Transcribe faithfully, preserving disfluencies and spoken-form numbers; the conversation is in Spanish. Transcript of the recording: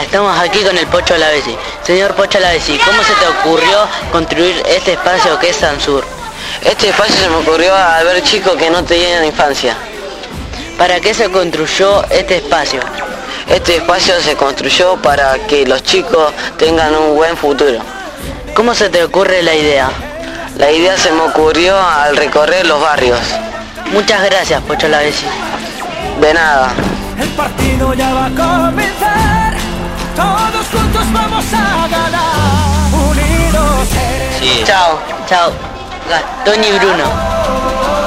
Estamos aquí con el Pocho Lavesi. Señor Pocho Lavesi, ¿cómo se te ocurrió construir este espacio que es Sansur? Este espacio se me ocurrió al ver chicos que no tenían infancia. ¿Para qué se construyó este espacio? Este espacio se construyó para que los chicos tengan un buen futuro. ¿Cómo se te ocurre la idea? La idea se me ocurrió al recorrer los barrios. Muchas gracias, Pocho Lavesi. De nada. El partido ya va a comenzar. Todos juntos vamos a ganar. Unidos. Sí. Chao, chao. Gastón y Bruno.